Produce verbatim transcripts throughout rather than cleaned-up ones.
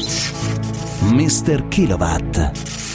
mister Kilowatt,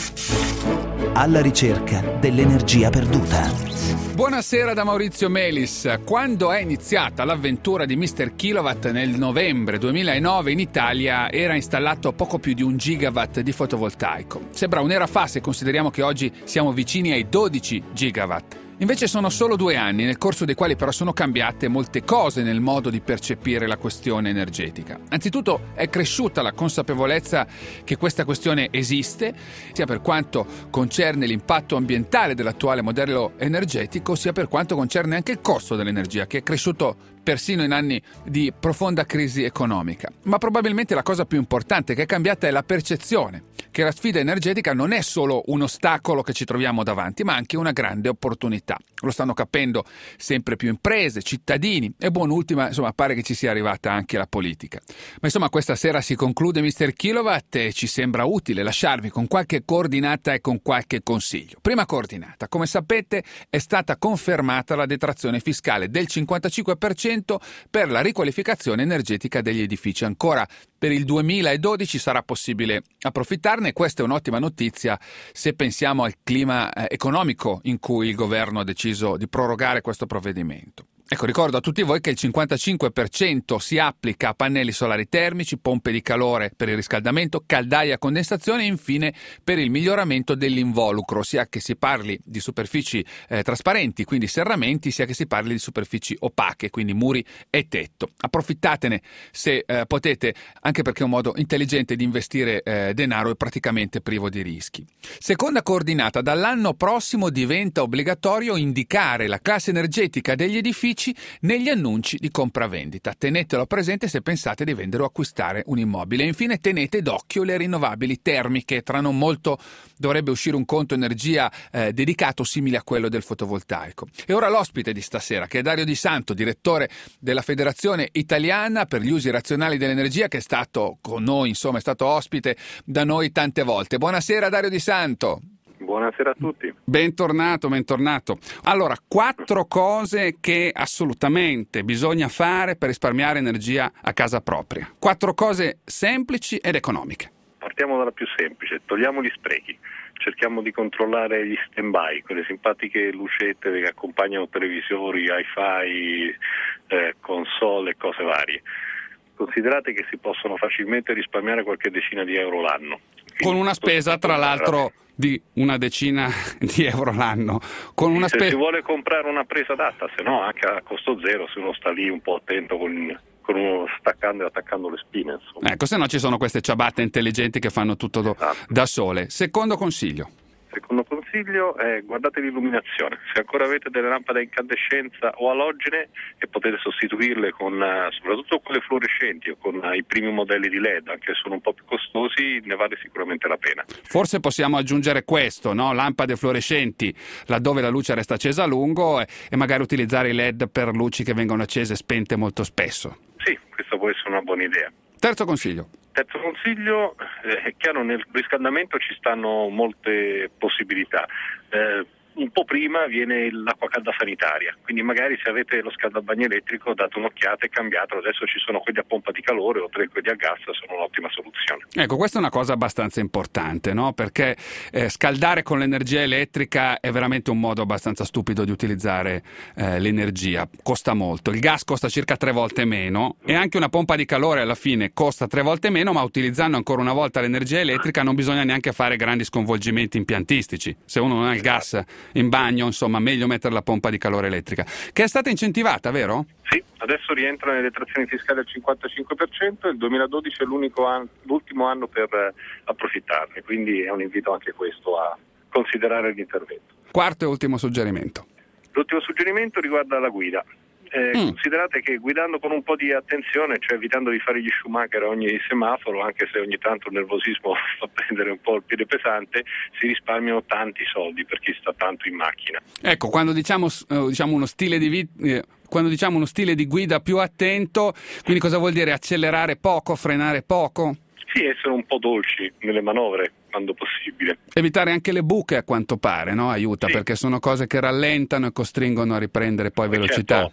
alla ricerca dell'energia perduta. Buonasera da Maurizio Melis. Quando è iniziata l'avventura di mister Kilowatt nel novembre duemilanove in Italia era installato poco più di un gigawatt di fotovoltaico. Sembra un'era fa se consideriamo che oggi siamo vicini ai dodici gigawatt. Invece sono solo due anni, nel corso dei quali però sono cambiate molte cose nel modo di percepire la questione energetica. Anzitutto è cresciuta la consapevolezza che questa questione esiste, sia per quanto concerne l'impatto ambientale dell'attuale modello energetico, sia per quanto concerne anche il costo dell'energia, che è cresciuto persino in anni di profonda crisi economica. Ma probabilmente la cosa più importante che è cambiata è la percezione che la sfida energetica non è solo un ostacolo che ci troviamo davanti, ma anche una grande opportunità. Lo stanno capendo sempre più imprese, cittadini e buon ultima, insomma, pare che ci sia arrivata anche la politica. Ma insomma, questa sera si conclude mister Kilowatt e ci sembra utile lasciarvi con qualche coordinata e con qualche consiglio. Prima coordinata, come sapete, è stata confermata la detrazione fiscale del cinquantacinque per cento per la riqualificazione energetica degli edifici. Ancora per il duemiladodici sarà possibile approfittarne. Questa è un'ottima notizia se pensiamo al clima eh, economico in cui il governo ha deciso di prorogare questo provvedimento. Ecco, ricordo a tutti voi che il cinquantacinque per cento si applica a pannelli solari termici, pompe di calore per il riscaldamento, caldaie a condensazione e infine per il miglioramento dell'involucro, sia che si parli di superfici eh, trasparenti, quindi serramenti, sia che si parli di superfici opache, quindi muri e tetto. Approfittatene se eh, potete, anche perché è un modo intelligente di investire eh, denaro e praticamente privo di rischi. Seconda coordinata, dall'anno prossimo diventa obbligatorio indicare la classe energetica degli edifici negli annunci di compravendita. Tenetelo presente se pensate di vendere o acquistare un immobile. E infine tenete d'occhio le rinnovabili termiche. Tra non molto dovrebbe uscire un conto energia eh, dedicato simile a quello del fotovoltaico. E ora l'ospite di stasera, che è Dario Di Santo, direttore della Federazione Italiana per gli usi razionali dell'energia, che è stato con noi, insomma è stato ospite da noi tante volte. Buonasera Dario Di Santo. Buonasera a tutti. Bentornato, bentornato. Allora, quattro cose che assolutamente bisogna fare per risparmiare energia a casa propria. Quattro cose semplici ed economiche. Partiamo dalla più semplice, togliamo gli sprechi. Cerchiamo di controllare gli stand-by, quelle simpatiche lucette che accompagnano televisori, hi-fi, eh, console e cose varie. Considerate che si possono facilmente risparmiare qualche decina di euro l'anno. Con una spesa, tra l'altro, di una decina di euro l'anno. Con una se spe- si vuole comprare una presa adatta, se no anche a costo zero, se uno sta lì un po' attento con, con uno staccando e attaccando le spine. Insomma. Ecco, se no ci sono queste ciabatte intelligenti che fanno tutto do- esatto. da sole. Secondo consiglio. Secondo consiglio è guardate l'illuminazione. Se ancora avete delle lampade a incandescenza o alogene e potete sostituirle con soprattutto quelle fluorescenti o con i primi modelli di L E D, anche se sono un po' più costosi, ne vale sicuramente la pena. Forse possiamo aggiungere questo, no? Lampade fluorescenti laddove la luce resta accesa a lungo e, e magari utilizzare i L E D per luci che vengono accese e spente molto spesso. Sì, questa può essere una buona idea. Terzo consiglio. Terzo consiglio, eh, è chiaro, nel riscaldamento ci stanno molte possibilità. Eh, un po' prima viene l'acqua calda sanitaria, quindi magari se avete lo scaldabagno elettrico date un'occhiata e cambiatelo. Adesso ci sono quelli a pompa di calore o quelli a gas, sono un'ottima soluzione. Ecco, questa è una cosa abbastanza importante, no? Perché eh, scaldare con l'energia elettrica è veramente un modo abbastanza stupido di utilizzare eh, l'energia, costa molto, il gas costa circa tre volte meno e anche una pompa di calore alla fine costa tre volte meno, ma utilizzando ancora una volta l'energia elettrica non bisogna neanche fare grandi sconvolgimenti impiantistici. Se uno non ha il gas in bagno, insomma, meglio mettere la pompa di calore elettrica, che è stata incentivata, vero? Sì, adesso rientra nelle detrazioni fiscali al cinquantacinque per cento, il duemiladodici è l'unico anno, l'ultimo anno per eh, approfittarne, quindi è un invito anche questo a considerare l'intervento. Quarto e ultimo suggerimento. L'ultimo suggerimento riguarda la guida. Eh, mm. Considerate che guidando con un po' di attenzione, cioè evitando di fare gli Schumacher a ogni semaforo, anche se ogni tanto il nervosismo fa prendere un po' il piede pesante, si risparmiano tanti soldi per chi sta tanto in macchina. Ecco, quando diciamo, eh, diciamo uno stile di vita... Eh... Quando diciamo uno stile di guida più attento, quindi cosa vuol dire? Accelerare poco, frenare poco? Sì, essere un po' dolci nelle manovre quando possibile. Evitare anche le buche a quanto pare, no? Aiuta, sì. Perché sono cose che rallentano e costringono a riprendere poi velocità. Certo,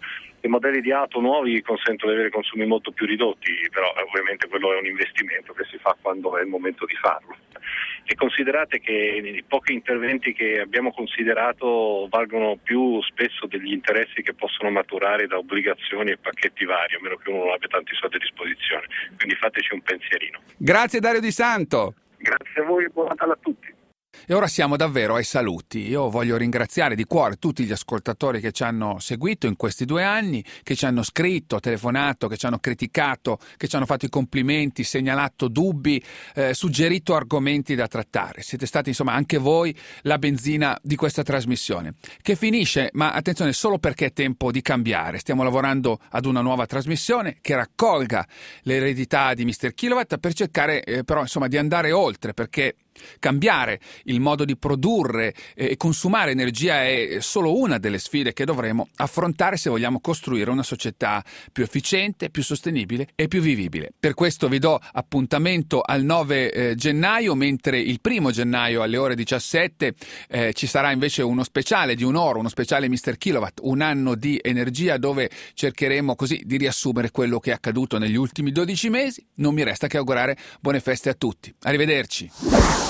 I modelli di auto nuovi consentono di avere consumi molto più ridotti, però ovviamente quello è un investimento che si fa quando è il momento di farlo. E considerate che i pochi interventi che abbiamo considerato valgono più spesso degli interessi che possono maturare da obbligazioni e pacchetti vari, a meno che uno non abbia tanti soldi a disposizione. Quindi fateci un pensierino. Grazie Dario Di Santo. Grazie a voi e buon Natale a tutti. E ora siamo davvero ai saluti. Io voglio ringraziare di cuore tutti gli ascoltatori che ci hanno seguito in questi due anni, che ci hanno scritto, telefonato, che ci hanno criticato, che ci hanno fatto i complimenti, segnalato dubbi, eh, suggerito argomenti da trattare. Siete stati insomma anche voi la benzina di questa trasmissione, che finisce, ma attenzione, solo perché è tempo di cambiare. Stiamo lavorando ad una nuova trasmissione che raccolga l'eredità di mister Kilowatt per cercare eh, però insomma di andare oltre, perché cambiare il modo di produrre e consumare energia è solo una delle sfide che dovremo affrontare se vogliamo costruire una società più efficiente, più sostenibile e più vivibile. Per questo vi do appuntamento al nove eh, gennaio, mentre il primo gennaio alle ore diciassette eh, ci sarà invece uno speciale di un'ora, uno speciale mister Kilowatt, un anno di energia, dove cercheremo così di riassumere quello che è accaduto negli ultimi dodici mesi. Non mi resta che augurare buone feste a tutti. Arrivederci.